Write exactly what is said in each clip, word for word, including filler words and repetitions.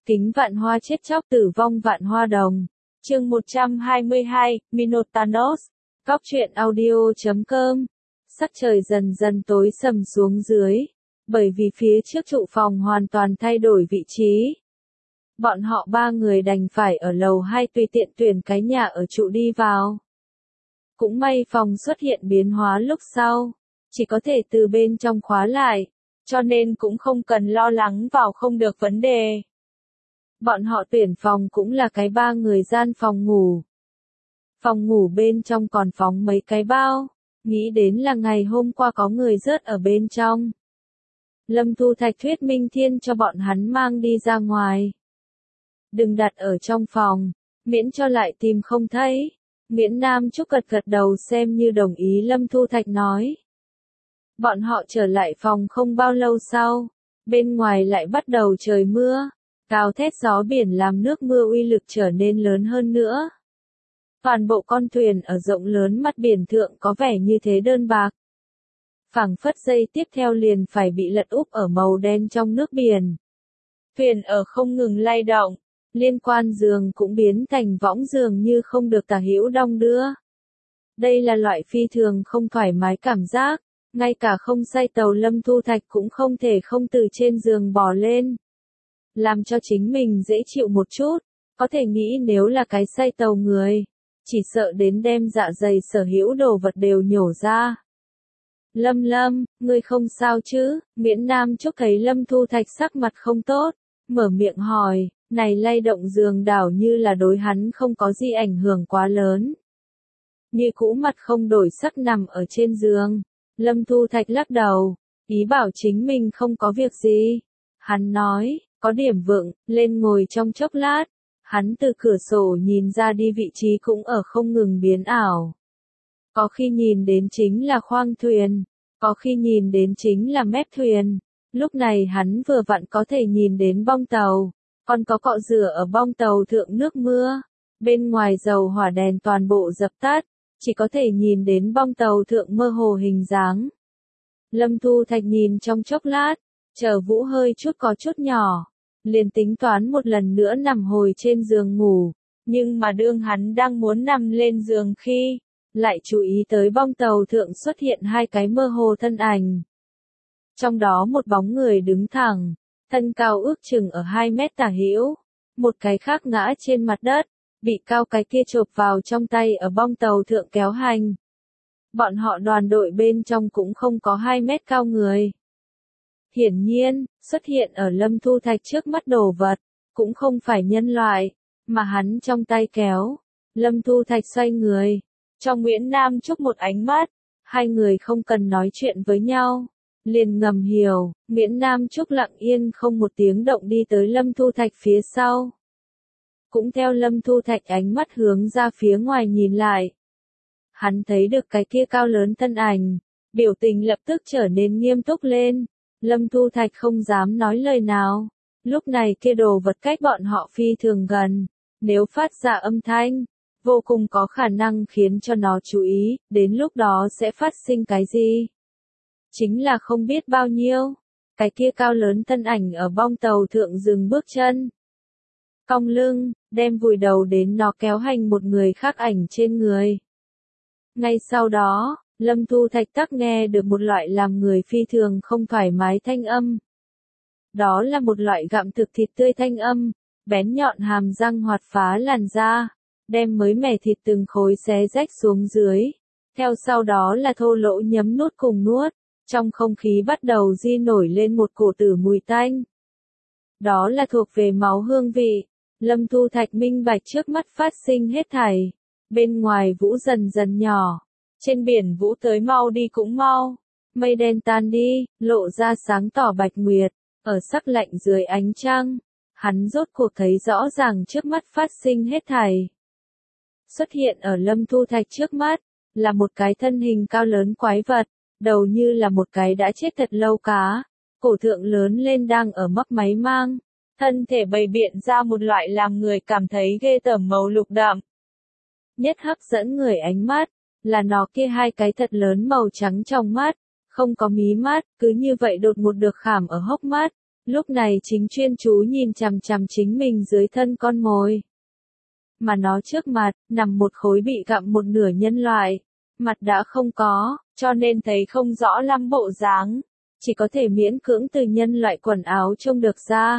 Kính vạn hoa chết chóc tử vong vạn hoa đồng. Chương một trăm hai mươi hai, Minotanos. Góc truyện audio chấm com. Sắc trời dần dần tối sầm xuống dưới, bởi vì phía trước trụ phòng hoàn toàn thay đổi vị trí. Bọn họ ba người đành phải ở lầu hai tùy tiện tuyển cái nhà ở trụ đi vào. Cũng may phòng xuất hiện biến hóa lúc sau, chỉ có thể từ bên trong khóa lại, cho nên cũng không cần lo lắng vào không được vấn đề. Bọn họ tuyển phòng cũng là cái ba người gian phòng ngủ. Phòng ngủ bên trong còn phóng mấy cái bao, nghĩ đến là ngày hôm qua có người rớt ở bên trong. Lâm Thu Thạch thuyết minh thiên cho bọn hắn mang đi ra ngoài. Đừng đặt ở trong phòng, miễn cho lại tìm không thấy. Miễn Nam Trúc gật gật đầu xem như đồng ý Lâm Thu Thạch nói. Bọn họ trở lại phòng không bao lâu sau, bên ngoài lại bắt đầu trời mưa. Gào thét gió biển làm nước mưa uy lực trở nên lớn hơn nữa. Toàn bộ con thuyền ở rộng lớn mặt biển thượng có vẻ như thế đơn bạc. Phảng phất giây tiếp theo liền phải bị lật úp ở màu đen trong nước biển. Thuyền ở không ngừng lay động, liên quan giường cũng biến thành võng giường như không được tả hữu đong đưa. Đây là loại phi thường không thoải mái cảm giác, ngay cả không say tàu Lâm Thu Thạch cũng không thể không từ trên giường bò lên. Làm cho chính mình dễ chịu một chút, có thể nghĩ nếu là cái say tàu người, chỉ sợ đến đem dạ dày sở hữu đồ vật đều nhổ ra. Lâm Lâm, ngươi không sao chứ? Miễn Nam Trúc thấy Lâm Thu Thạch sắc mặt không tốt, mở miệng hỏi, này lay động giường đảo như là đối hắn không có gì ảnh hưởng quá lớn. Như cũ mặt không đổi sắc nằm ở trên giường, Lâm Thu Thạch lắc đầu, ý bảo chính mình không có việc gì. Hắn nói, có điểm vựng, lên ngồi trong chốc lát, hắn từ cửa sổ nhìn ra đi vị trí cũng ở không ngừng biến ảo. Có khi nhìn đến chính là khoang thuyền, có khi nhìn đến chính là mép thuyền, lúc này hắn vừa vặn có thể nhìn đến bong tàu, còn có cọ rửa ở bong tàu thượng nước mưa, bên ngoài dầu hỏa đèn toàn bộ dập tắt, chỉ có thể nhìn đến bong tàu thượng mơ hồ hình dáng. Lâm Thu Thạch nhìn trong chốc lát, chờ Vũ hơi chút có chút nhỏ, liền tính toán một lần nữa nằm hồi trên giường ngủ, nhưng mà đương hắn đang muốn nằm lên giường khi, lại chú ý tới bong tàu thượng xuất hiện hai cái mơ hồ thân ảnh. Trong đó một bóng người đứng thẳng, thân cao ước chừng ở hai mét tả hữu, một cái khác ngã trên mặt đất, bị cao cái kia chộp vào trong tay ở bong tàu thượng kéo hành. Bọn họ đoàn đội bên trong cũng không có hai mét cao người. Hiển nhiên, xuất hiện ở Lâm Thu Thạch trước mắt đồ vật, cũng không phải nhân loại, mà hắn trong tay kéo. Lâm Thu Thạch xoay người, cho Nguyễn Nam Trúc một ánh mắt, hai người không cần nói chuyện với nhau, liền ngầm hiểu, Nguyễn Nam Trúc lặng yên không một tiếng động đi tới Lâm Thu Thạch phía sau. Cũng theo Lâm Thu Thạch ánh mắt hướng ra phía ngoài nhìn lại. Hắn thấy được cái kia cao lớn thân ảnh, biểu tình lập tức trở nên nghiêm túc lên. Lâm Thu Thạch không dám nói lời nào, lúc này kia đồ vật cách bọn họ phi thường gần, nếu phát ra âm thanh, vô cùng có khả năng khiến cho nó chú ý, đến lúc đó sẽ phát sinh cái gì? Chính là không biết bao nhiêu, cái kia cao lớn thân ảnh ở bong tàu thượng dừng bước chân. Cong lưng, đem vùi đầu đến nó kéo hành một người khác ảnh trên người. Ngay sau đó, Lâm Thu Thạch tắc nghe được một loại làm người phi thường không thoải mái thanh âm. Đó là một loại gặm thực thịt tươi thanh âm, bén nhọn hàm răng hoạt phá làn da, đem mới mẻ thịt từng khối xé rách xuống dưới. Theo sau đó là thô lỗ nhấm nuốt cùng nuốt, trong không khí bắt đầu di nổi lên một cổ tử mùi tanh. Đó là thuộc về máu hương vị. Lâm Thu Thạch minh bạch trước mắt phát sinh hết thảy. Bên ngoài vũ dần dần nhỏ. Trên biển vũ tới mau đi cũng mau, mây đen tan đi, lộ ra sáng tỏ bạch nguyệt, ở sắc lạnh dưới ánh trăng, hắn rốt cuộc thấy rõ ràng trước mắt phát sinh hết thảy. Xuất hiện ở Lâm Thu Thạch trước mắt, là một cái thân hình cao lớn quái vật, đầu như là một cái đã chết thật lâu cá, cổ thượng lớn lên đang ở mấp máy mang, thân thể bày biện ra một loại làm người cảm thấy ghê tởm màu lục đậm. Nhất hấp dẫn người ánh mắt, là nó kia hai cái thật lớn màu trắng trong mắt, không có mí mắt, cứ như vậy đột ngột được khảm ở hốc mắt, lúc này chính chuyên chú nhìn chằm chằm chính mình dưới thân con mồi. Mà nó trước mặt, nằm một khối bị gặm một nửa nhân loại. Mặt đã không có, cho nên thấy không rõ lắm bộ dáng. Chỉ có thể miễn cưỡng từ nhân loại quần áo trông được ra.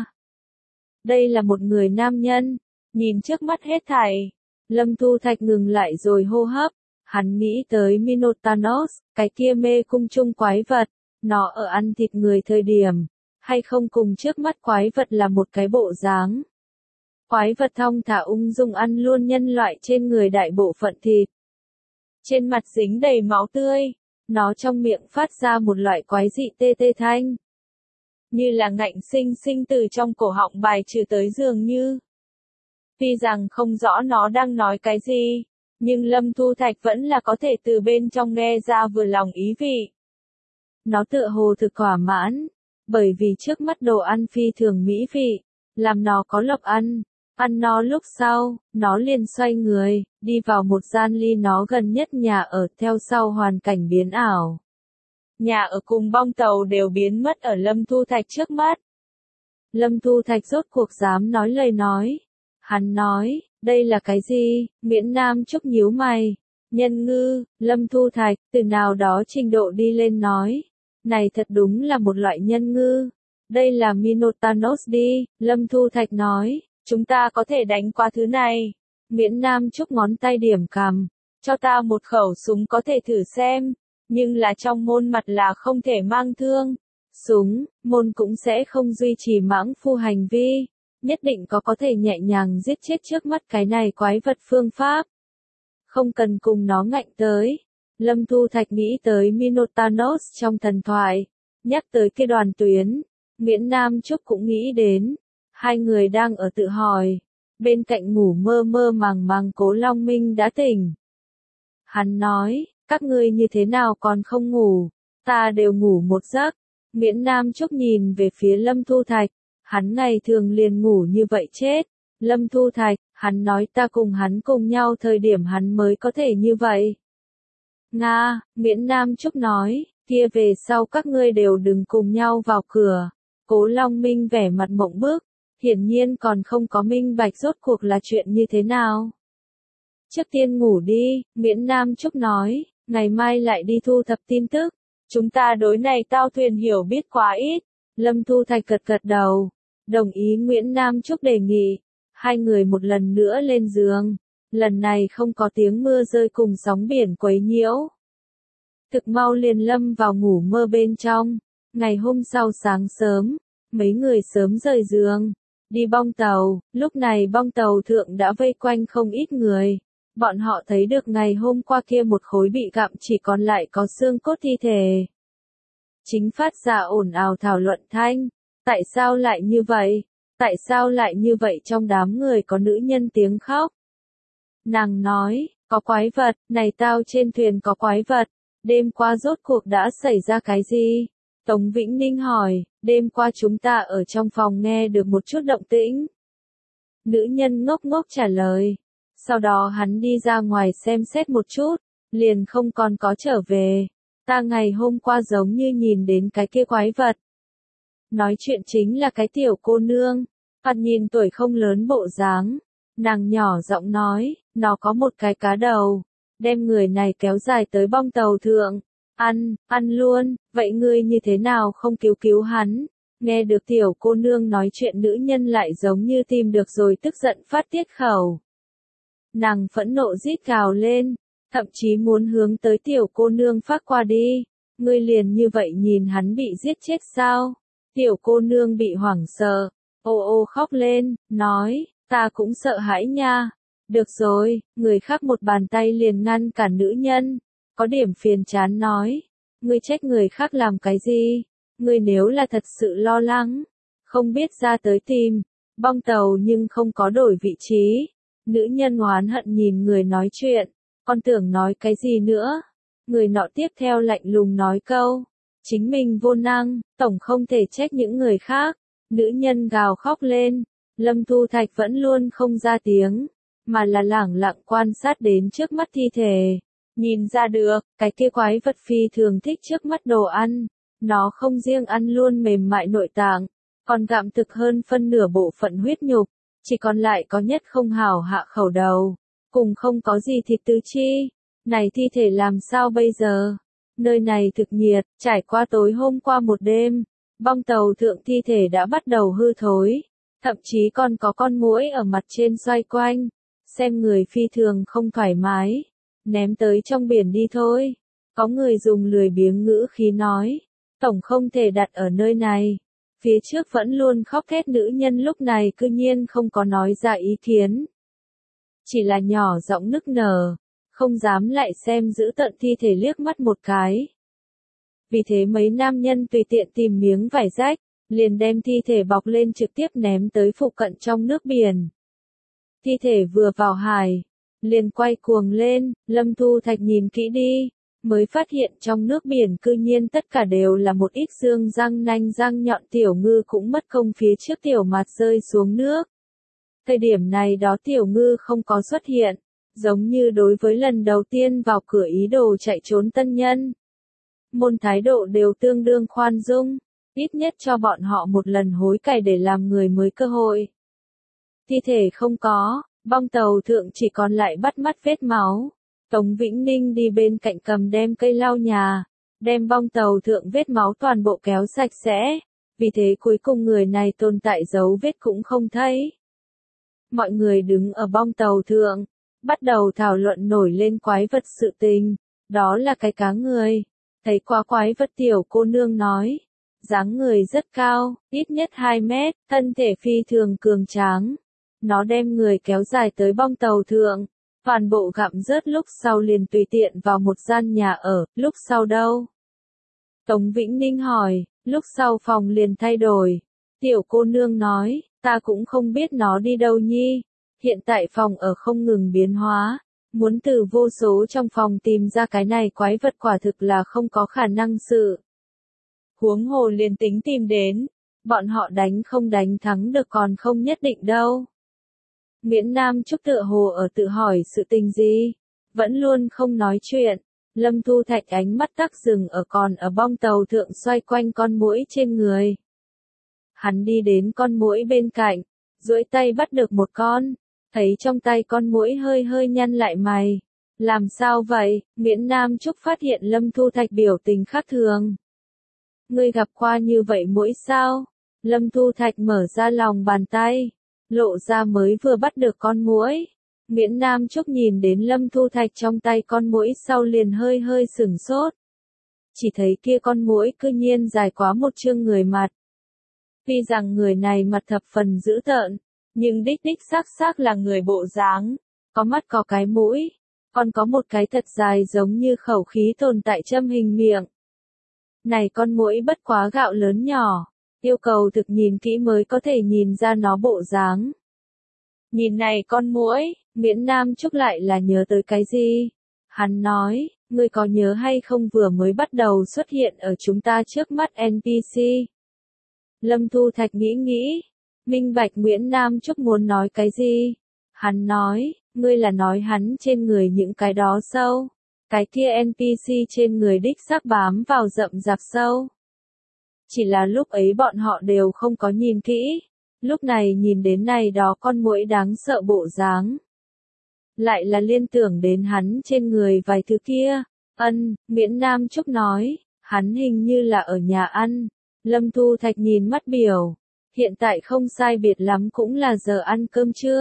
Đây là một người nam nhân. Nhìn trước mắt hết thảy. Lâm Thu Thạch ngừng lại rồi hô hấp. Hắn nghĩ tới Minotanos, cái kia mê cung chung quái vật. Nó ở ăn thịt người thời điểm. Hay không cùng trước mắt quái vật là một cái bộ dáng. Quái vật thong thả ung dung ăn luôn nhân loại trên người đại bộ phận thịt. Trên mặt dính đầy máu tươi. Nó trong miệng phát ra một loại quái dị tê tê thanh. Như là ngạnh sinh sinh từ trong cổ họng bài trừ tới dường như. Tuy rằng không rõ nó đang nói cái gì, nhưng Lâm Thu Thạch vẫn là có thể từ bên trong nghe ra vừa lòng ý vị. Nó tựa hồ thực thỏa mãn, bởi vì trước mắt đồ ăn phi thường mỹ vị, làm nó có lộc ăn. Ăn no lúc sau, nó liền xoay người, đi vào một gian ly nó gần nhất nhà ở theo sau hoàn cảnh biến ảo. Nhà ở cùng bong tàu đều biến mất ở Lâm Thu Thạch trước mắt. Lâm Thu Thạch rốt cuộc dám nói lời nói. Hắn nói, đây là cái gì? Miễn Nam Trúc nhíu mày. Nhân ngư, Lâm Thu Thạch, từ nào đó trình độ đi lên nói. Này thật đúng là một loại nhân ngư. Đây là Minotanos đi, Lâm Thu Thạch nói. Chúng ta có thể đánh qua thứ này. Miễn Nam Trúc ngón tay điểm cằm. Cho ta một khẩu súng có thể thử xem. Nhưng là trong môn mặt là không thể mang thương. Súng, môn cũng sẽ không duy trì mãng phu hành vi. Nhất định có có thể nhẹ nhàng giết chết trước mắt cái này quái vật phương pháp. Không cần cùng nó ngạnh tới. Lâm Thu Thạch nghĩ tới Minotanos trong thần thoại. Nhắc tới kia đoàn tuyến. Miễn Nam Trúc cũng nghĩ đến. Hai người đang ở tự hỏi. Bên cạnh ngủ mơ mơ màng màng Cố Long Minh đã tỉnh. Hắn nói, các ngươi như thế nào còn không ngủ, ta đều ngủ một giấc. Miễn Nam Trúc nhìn về phía Lâm Thu Thạch, hắn ngày thường liền ngủ như vậy chết. Lâm Thu Thạch, hắn nói ta cùng hắn cùng nhau thời điểm hắn mới có thể như vậy. Nga, Miễn Nam Trúc nói, kia về sau các ngươi đều đừng cùng nhau vào cửa. Cố Long Minh vẻ mặt mộng bức, hiển nhiên còn không có minh bạch rốt cuộc là chuyện như thế nào. Trước tiên ngủ đi, Miễn Nam Trúc nói, ngày mai lại đi thu thập tin tức. Chúng ta đối này tao thuyền hiểu biết quá ít. Lâm Thu Thạch gật gật đầu, đồng ý Miễn Nam Trúc đề nghị. Hai người một lần nữa lên giường. Lần này không có tiếng mưa rơi cùng sóng biển quấy nhiễu. Thực mau liền lâm vào ngủ mơ bên trong. Ngày hôm sau sáng sớm, mấy người sớm rời giường, đi bong tàu. Lúc này bong tàu thượng đã vây quanh không ít người. Bọn họ thấy được ngày hôm qua kia một khối bị gặm chỉ còn lại có xương cốt thi thể. Chính phát ra ồn ào thảo luận thanh. Tại sao lại như vậy? Tại sao lại như vậy trong đám người có nữ nhân tiếng khóc? Nàng nói, có quái vật, này tao trên thuyền có quái vật. Đêm qua rốt cuộc đã xảy ra cái gì? Tống Vĩnh Ninh hỏi, đêm qua chúng ta ở trong phòng nghe được một chút động tĩnh. Nữ nhân ngốc ngốc trả lời. Sau đó hắn đi ra ngoài xem xét một chút, liền không còn có trở về. Ta ngày hôm qua giống như nhìn đến cái kia quái vật. Nói chuyện chính là cái tiểu cô nương, thoạt nhìn tuổi không lớn bộ dáng. Nàng nhỏ giọng nói, nó có một cái cá đầu, đem người này kéo dài tới bong tàu thượng. Ăn, ăn luôn, vậy ngươi như thế nào không cứu cứu hắn? Nghe được tiểu cô nương nói chuyện nữ nhân lại giống như tìm được rồi tức giận phát tiết khẩu. Nàng phẫn nộ rít gào lên, thậm chí muốn hướng tới tiểu cô nương phát qua đi. Ngươi liền như vậy nhìn hắn bị giết chết sao? Tiểu cô nương bị hoảng sợ, ô ô khóc lên, nói, ta cũng sợ hãi nha. Được rồi, người khác một bàn tay liền ngăn cản nữ nhân, có điểm phiền chán nói, ngươi trách người khác làm cái gì? Ngươi nếu là thật sự lo lắng, không biết ra tới tìm, bong tàu nhưng không có đổi vị trí. Nữ nhân oán hận nhìn người nói chuyện, con tưởng nói cái gì nữa? Người nọ tiếp theo lạnh lùng nói câu, chính mình vô năng, tổng không thể trách những người khác. Nữ nhân gào khóc lên, Lâm Thu Thạch vẫn luôn không ra tiếng, mà là lẳng lặng quan sát đến trước mắt thi thể. Nhìn ra được, cái kia quái vật phi thường thích trước mắt đồ ăn. Nó không riêng ăn luôn mềm mại nội tạng, còn gặm thực hơn phân nửa bộ phận huyết nhục, chỉ còn lại có nhất không hào hạ khẩu đầu, cùng không có gì thịt tứ chi. Này thi thể làm sao bây giờ? Nơi này thực nhiệt, trải qua tối hôm qua một đêm, bong tàu thượng thi thể đã bắt đầu hư thối, thậm chí còn có con muỗi ở mặt trên xoay quanh, xem người phi thường không thoải mái, ném tới trong biển đi thôi. Có người dùng lười biếng ngữ khí nói, tổng không thể đặt ở nơi này. Phía trước vẫn luôn khóc thét nữ nhân lúc này cư nhiên không có nói ra ý kiến. Chỉ là nhỏ giọng nức nở, không dám lại xem giữ tận thi thể liếc mắt một cái. Vì thế mấy nam nhân tùy tiện tìm miếng vải rách, liền đem thi thể bọc lên trực tiếp ném tới phụ cận trong nước biển. Thi thể vừa vào hải, liền quay cuồng lên, Lâm Thu Thạch nhìn kỹ đi, mới phát hiện trong nước biển cư nhiên tất cả đều là một ít xương răng nanh răng nhọn, tiểu ngư cũng mất công phía trước tiểu mạt rơi xuống nước. Thời điểm này đó tiểu ngư không có xuất hiện, giống như đối với lần đầu tiên vào cửa ý đồ chạy trốn tân nhân. Môn thái độ đều tương đương khoan dung, ít nhất cho bọn họ một lần hối cải để làm người mới cơ hội. Thi thể không có, bong tàu thượng chỉ còn lại bắt mắt vết máu. Tống Vĩnh Ninh đi bên cạnh cầm đem cây lau nhà, đem bong tàu thượng vết máu toàn bộ kéo sạch sẽ, vì thế cuối cùng người này tồn tại dấu vết cũng không thấy. Mọi người đứng ở bong tàu thượng, bắt đầu thảo luận nổi lên quái vật sự tình, đó là cái cá người. Thấy quá quái vật tiểu cô nương nói, dáng người rất cao, ít nhất hai mét, thân thể phi thường cường tráng. Nó đem người kéo dài tới bong tàu thượng, toàn bộ gặm rớt lúc sau liền tùy tiện vào một gian nhà ở, lúc sau đâu? Tống Vĩnh Ninh hỏi, lúc sau phòng liền thay đổi. Tiểu cô nương nói, ta cũng không biết nó đi đâu nhi. Hiện tại phòng ở không ngừng biến hóa, muốn từ vô số trong phòng tìm ra cái này quái vật quả thực là không có khả năng sự. Huống hồ liền tính tìm đến, bọn họ đánh không đánh thắng được còn không nhất định đâu. Miễn Nam Trúc tựa hồ ở tự hỏi sự tình gì, vẫn luôn không nói chuyện. Lâm Thu Thạch ánh mắt tắc dừng ở còn ở bong tàu thượng xoay quanh con muỗi trên người. Hắn đi đến con muỗi bên cạnh, duỗi tay bắt được một con, thấy trong tay con muỗi hơi hơi nhăn lại mày. Làm sao vậy? Miễn Nam Trúc phát hiện Lâm Thu Thạch biểu tình khác thường. Ngươi gặp qua như vậy muỗi sao? Lâm Thu Thạch mở ra lòng bàn tay, lộ ra mới vừa bắt được con muỗi. Miễn Nam Trúc nhìn đến Lâm Thu Thạch trong tay con muỗi sau liền hơi hơi sửng sốt. Chỉ thấy kia con muỗi cư nhiên dài quá một chương người mặt. Tuy rằng người này mặt thập phần dữ tợn, nhưng đích đích xác xác là người bộ dáng, có mắt có cái mũi, còn có một cái thật dài giống như khẩu khí tồn tại châm hình miệng. Này con muỗi bất quá gạo lớn nhỏ, yêu cầu thực nhìn kỹ mới có thể nhìn ra nó bộ dáng. Nhìn này con muỗi, Miễn Nam Trúc lại là nhớ tới cái gì? Hắn nói, ngươi có nhớ hay không vừa mới bắt đầu xuất hiện ở chúng ta trước mắt en pê xê? Lâm Thu Thạch nghĩ nghĩ, minh bạch Miễn Nam Trúc muốn nói cái gì? Hắn nói, ngươi là nói hắn trên người những cái đó sâu. Cái kia en pê xê trên người đích xác bám vào rậm rạp sâu. Chỉ là lúc ấy bọn họ đều không có nhìn kỹ. Lúc này nhìn đến này đó con muỗi đáng sợ bộ dáng. Lại là liên tưởng đến hắn trên người vài thứ kia. Ân, Miễn Nam Trúc nói, hắn hình như là ở nhà ăn. Lâm Thu Thạch nhìn mắt biểu. Hiện tại không sai biệt lắm cũng là giờ ăn cơm trưa.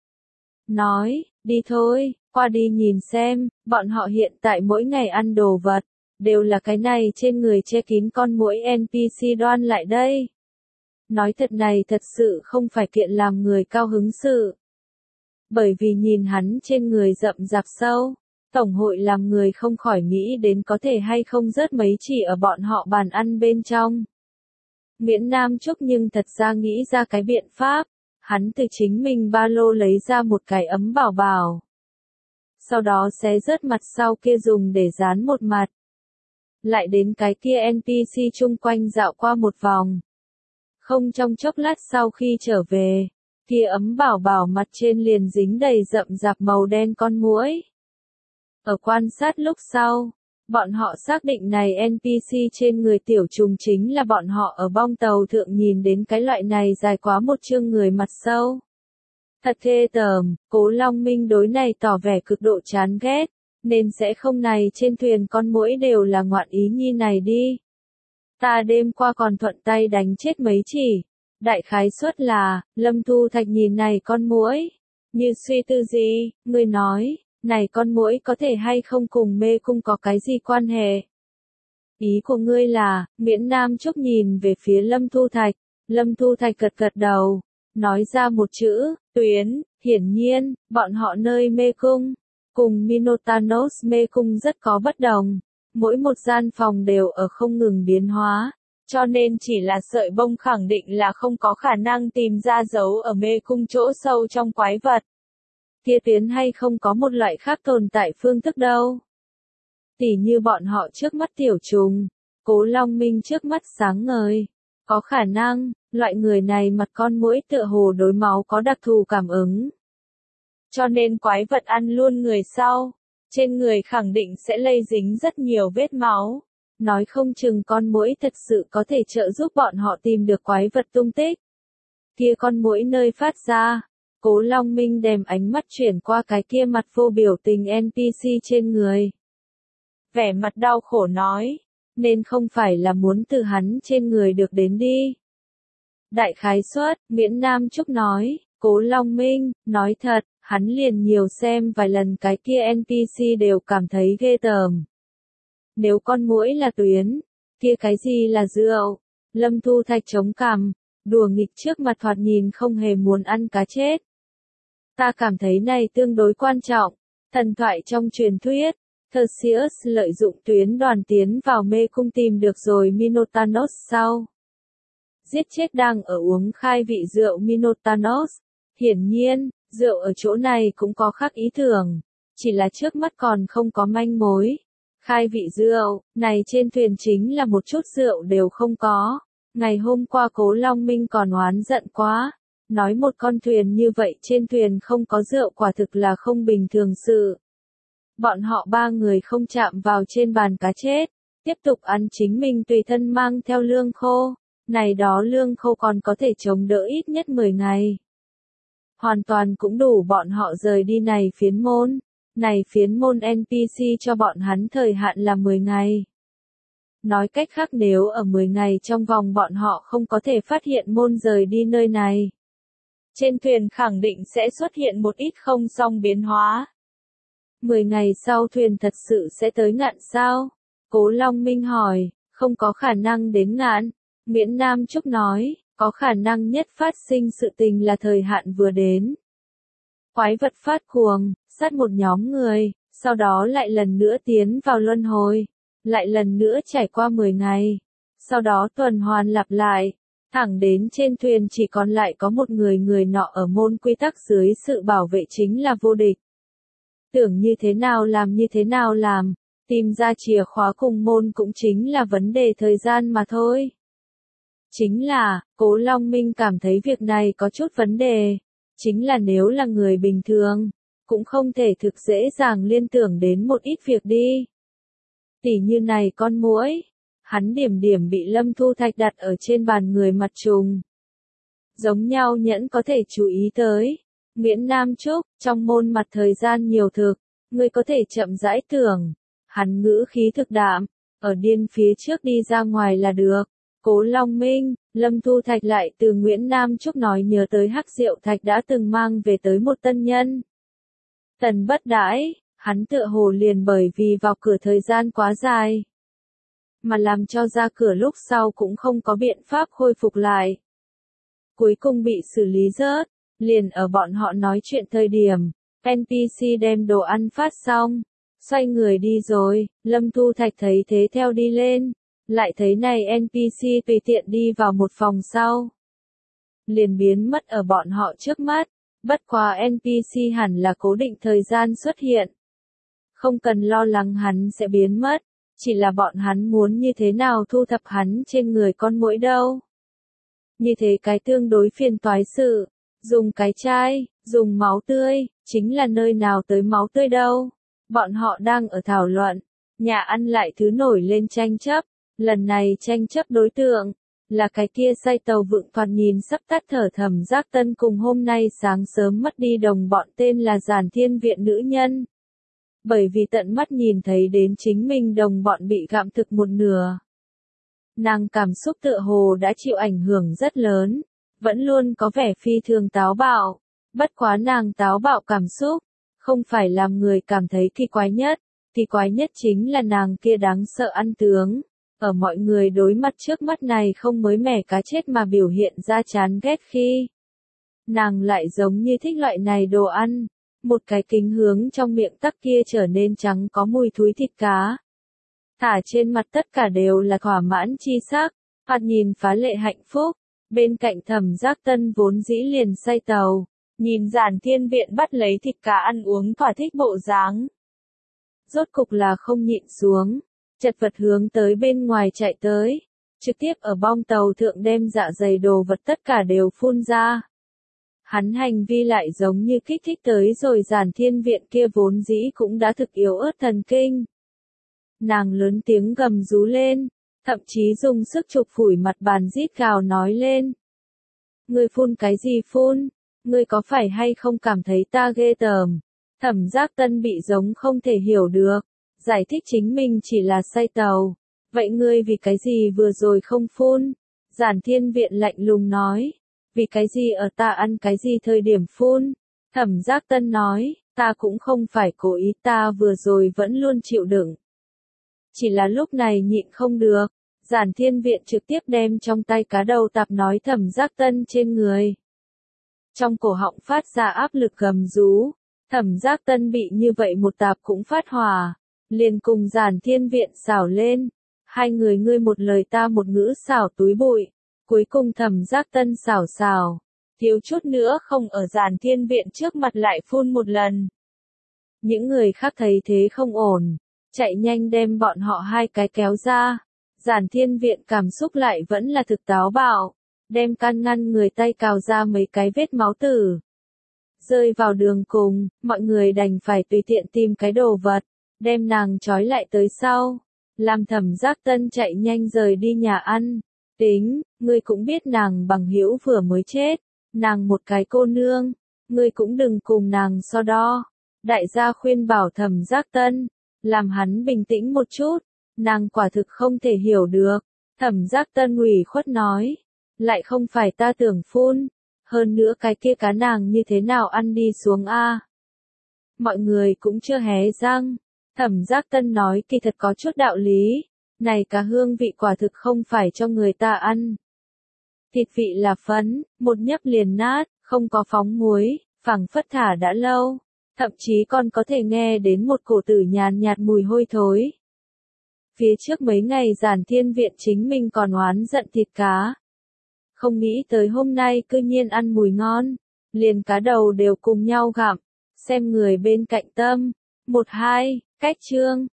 Nói, đi thôi, qua đi nhìn xem, bọn họ hiện tại mỗi ngày ăn đồ vật, đều là cái này trên người che kín con muỗi en pê xê đoan lại đây. Nói thật này thật sự không phải kiện làm người cao hứng sự. Bởi vì nhìn hắn trên người rậm rạp sâu, Tổng hội làm người không khỏi nghĩ đến có thể hay không rớt mấy chỉ ở bọn họ bàn ăn bên trong. Miễn Nam Trúc nhưng thật ra nghĩ ra cái biện pháp, hắn từ chính mình ba lô lấy ra một cái ấm bảo bảo. Sau đó xé rớt mặt sau kia dùng để dán một mặt. Lại đến cái kia en pê xê chung quanh dạo qua một vòng. Không trong chốc lát sau khi trở về, kia ấm bảo bảo mặt trên liền dính đầy rậm rạp màu đen con muỗi. Ở quan sát lúc sau, Bọn họ xác định này en pê xê trên người tiểu trùng chính là bọn họ ở bong tàu thượng nhìn đến cái loại này dài quá một chương người mặt sâu. Thật ghê tởm, Cố Long Minh đối này tỏ vẻ cực độ chán ghét, nên sẽ không này trên thuyền con muỗi đều là ngoạn ý nhi này đi. Ta đêm qua còn thuận tay đánh chết mấy chỉ. Đại khái suất là, Lâm Thu Thạch nhìn này con muỗi, như suy tư gì, người nói, này con muỗi có thể hay không cùng mê cung có cái gì quan hệ? Ý của ngươi là, Miễn Nam Trúc nhìn về phía Lâm Thu Thạch, Lâm Thu Thạch gật gật đầu, nói ra một chữ, tuyến, hiển nhiên, bọn họ nơi mê cung, cùng Minotanos mê cung rất có bất đồng, mỗi một gian phòng đều ở không ngừng biến hóa. Cho nên chỉ là sợi bông khẳng định là không có khả năng tìm ra dấu ở mê cung chỗ sâu trong quái vật. Kia tuyến hay không có một loại khác tồn tại phương thức đâu. Tỉ như bọn họ trước mắt tiểu trùng, Cố Long Minh trước mắt sáng ngời. Có khả năng, loại người này mặt con muỗi tựa hồ đối máu có đặc thù cảm ứng. Cho nên quái vật ăn luôn người sau, trên người khẳng định sẽ lây dính rất nhiều vết máu. Nói không chừng con muỗi thật sự có thể trợ giúp bọn họ tìm được quái vật tung tích. Kia con muỗi nơi phát ra, Cố Long Minh đem ánh mắt chuyển qua cái kia mặt vô biểu tình en pê xê trên người. Vẻ mặt đau khổ nói, nên không phải là muốn từ hắn trên người được đến đi. Đại khái suất, Miễn Nam Trúc nói, Cố Long Minh, nói thật, hắn liền nhiều xem vài lần cái kia en pê xê đều cảm thấy ghê tởm. Nếu con muỗi là tuyến, kia cái gì là rượu? Lâm Thu Thạch chống cằm, đùa nghịch trước mặt thoạt nhìn không hề muốn ăn cá chết. Ta cảm thấy này tương đối quan trọng. Thần thoại trong truyền thuyết, Theseus lợi dụng tuyến đoàn tiến vào mê cung tìm được rồi Minotanos sau. Giết chết đang ở uống khai vị rượu Minotanos. Hiển nhiên, rượu ở chỗ này cũng có khác ý tưởng, chỉ là trước mắt còn không có manh mối. Khai vị rượu, này trên thuyền chính là một chút rượu đều không có. Ngày hôm qua Cố Long Minh còn oán giận quá, nói một con thuyền như vậy trên thuyền không có rượu quả thực là không bình thường sự. Bọn họ ba người không chạm vào trên bàn cá chết, tiếp tục ăn chính mình tùy thân mang theo lương khô, này đó lương khô còn có thể chống đỡ ít nhất mười ngày. Hoàn toàn cũng đủ bọn họ rời đi này phiến môn. Này phiến môn en pê xê cho bọn hắn thời hạn là mười ngày. Nói cách khác nếu ở mười ngày trong vòng bọn họ không có thể phát hiện môn rời đi nơi này. Trên thuyền khẳng định sẽ xuất hiện một ít không song biến hóa. mười ngày sau thuyền thật sự sẽ tới ngạn sao? Cố Long Minh hỏi, không có khả năng đến ngạn. Miễn Nam Trúc nói, có khả năng nhất phát sinh sự tình là thời hạn vừa đến. Quái vật phát cuồng, sát một nhóm người, sau đó lại lần nữa tiến vào luân hồi, lại lần nữa trải qua mười ngày, sau đó tuần hoàn lặp lại, thẳng đến trên thuyền chỉ còn lại có một người người nọ ở môn quy tắc dưới sự bảo vệ chính là vô địch. Tưởng như thế nào làm như thế nào làm, tìm ra chìa khóa cùng môn cũng chính là vấn đề thời gian mà thôi. Chính là, Cố Long Minh cảm thấy việc này có chút vấn đề, chính là nếu là người bình thường, cũng không thể thực dễ dàng liên tưởng đến một ít việc đi. Tỉ như này con muỗi, hắn điểm điểm bị Lâm Thu Thạch đặt ở trên bàn người mặt trùng. Giống nhau nhẫn có thể chú ý tới. Miễn Nam Trúc, trong môn mặt thời gian nhiều thực, người có thể chậm rãi tưởng. Hắn ngữ khí thực đạm, ở điên phía trước đi ra ngoài là được. Cố Long Minh, Lâm Thu Thạch lại từ Nguyễn Nam Trúc nói nhớ tới Hắc Diệu Thạch đã từng mang về tới một tân nhân. Tần bất đãi, hắn tựa hồ liền bởi vì vào cửa thời gian quá dài, mà làm cho ra cửa lúc sau cũng không có biện pháp khôi phục lại. Cuối cùng bị xử lý rớt, liền ở bọn họ nói chuyện thời điểm, en pê xê đem đồ ăn phát xong, xoay người đi rồi, Lâm Thu Thạch thấy thế theo đi lên, lại thấy này en pê xê tùy tiện đi vào một phòng sau. Liền biến mất ở bọn họ trước mắt, bất quá en pê xê hẳn là cố định thời gian xuất hiện. Không cần lo lắng hắn sẽ biến mất, chỉ là bọn hắn muốn như thế nào thu thập hắn trên người con muỗi đâu. Như thế cái tương đối phiền toái sự, dùng cái chai, dùng máu tươi, chính là nơi nào tới máu tươi đâu. Bọn họ đang ở thảo luận, Nhà ăn lại thứ nổi lên tranh chấp, lần này tranh chấp đối tượng là cái kia say tàu vượng thoạt nhìn sắp tắt thở Thẩm Giác Tân cùng hôm nay sáng sớm mất đi đồng bọn tên là Giản Thiên Viện nữ nhân. Bởi vì tận mắt nhìn thấy đến chính mình đồng bọn bị gặm thực một nửa. Nàng cảm xúc tựa hồ đã chịu ảnh hưởng rất lớn, vẫn luôn có vẻ phi thường táo bạo. Bất quá nàng táo bạo cảm xúc, không phải làm người cảm thấy kỳ quái nhất, kỳ quái nhất chính là nàng kia đáng sợ ăn tướng. Ở mọi người đối mặt trước mắt này không mới mẻ cá chết mà biểu hiện ra chán ghét khi. Nàng lại giống như thích loại này đồ ăn, một cái kính hướng trong miệng tắc kia trở nên trắng có mùi thúi thịt cá. Thả trên mặt tất cả đều là thỏa mãn chi sắc, thoạt nhìn phá lệ hạnh phúc, bên cạnh Thẩm Giác Tân vốn dĩ liền say tàu, nhìn Giản Thiên Viện bắt lấy thịt cá ăn uống thỏa thích bộ dáng. Rốt cục là không nhịn xuống, chật vật hướng tới bên ngoài chạy tới, trực tiếp ở bong tàu thượng đem dạ dày đồ vật tất cả đều phun ra. Hắn hành vi lại giống như kích thích tới rồi Giản Thiên Viện kia vốn dĩ cũng đã thực yếu ớt thần kinh. Nàng lớn tiếng gầm rú lên, thậm chí dùng sức chụp phủi mặt bàn rít gào nói lên. Ngươi phun cái gì phun? Ngươi có phải hay không cảm thấy ta ghê tởm? Thẩm Giác Tân bị giống không thể hiểu được, giải thích chính mình chỉ là say tàu. Vậy ngươi vì cái gì vừa rồi không phun? Giản Thiên Viện lạnh lùng nói. Vì cái gì ở ta ăn cái gì thời điểm phun? Thẩm Giác Tân nói, ta cũng không phải cố ý, ta vừa rồi vẫn luôn chịu đựng. Chỉ là lúc này nhịn không được, Giản Thiên Viện trực tiếp đem trong tay cá đầu tạp nói Thẩm Giác Tân trên người. Trong cổ họng phát ra áp lực gầm rú, Thẩm Giác Tân bị như vậy một tạp cũng phát hỏa, liền cùng Giản Thiên Viện xảo lên, hai người ngươi một lời ta một ngữ xảo túi bụi, cuối cùng Thẩm Giác Tân xảo xảo, thiếu chút nữa không ở Giản Thiên Viện trước mặt lại phun một lần. Những người khác thấy thế không ổn, chạy nhanh đem bọn họ hai cái kéo ra, Giản Thiên Viện cảm xúc lại vẫn là thực táo bạo, đem can ngăn người tay cào ra mấy cái vết máu tử. Rơi vào đường cùng, mọi người đành phải tùy tiện tìm cái đồ vật, đem nàng trói lại tới sau, làm Thẩm Giác Tân chạy nhanh rời đi nhà ăn. Tính, ngươi cũng biết nàng bằng hữu vừa mới chết, nàng một cái cô nương, ngươi cũng đừng cùng nàng so đo. Đại gia khuyên bảo Thẩm Giác Tân, làm hắn bình tĩnh một chút, nàng quả thực không thể hiểu được. Thẩm Giác Tân ủy khuất nói, lại không phải ta tưởng phun, hơn nữa cái kia cá nàng như thế nào ăn đi xuống a? Mọi người cũng chưa hé răng, Thẩm Giác Tân nói kỳ thật có chút đạo lý, này cá hương vị quả thực không phải cho người ta ăn. Thịt vị là phấn, một nhấp liền nát, không có phóng muối, phảng phất thả đã lâu, thậm chí còn có thể nghe đến một cổ tử nhàn nhạt mùi hôi thối. Phía trước mấy ngày Giản Thiên Viện chính mình còn oán giận thịt cá. Không nghĩ tới hôm nay cư nhiên ăn mùi ngon, liền cá đầu đều cùng nhau gặm, xem người bên cạnh tâm. Một hai, cách chương.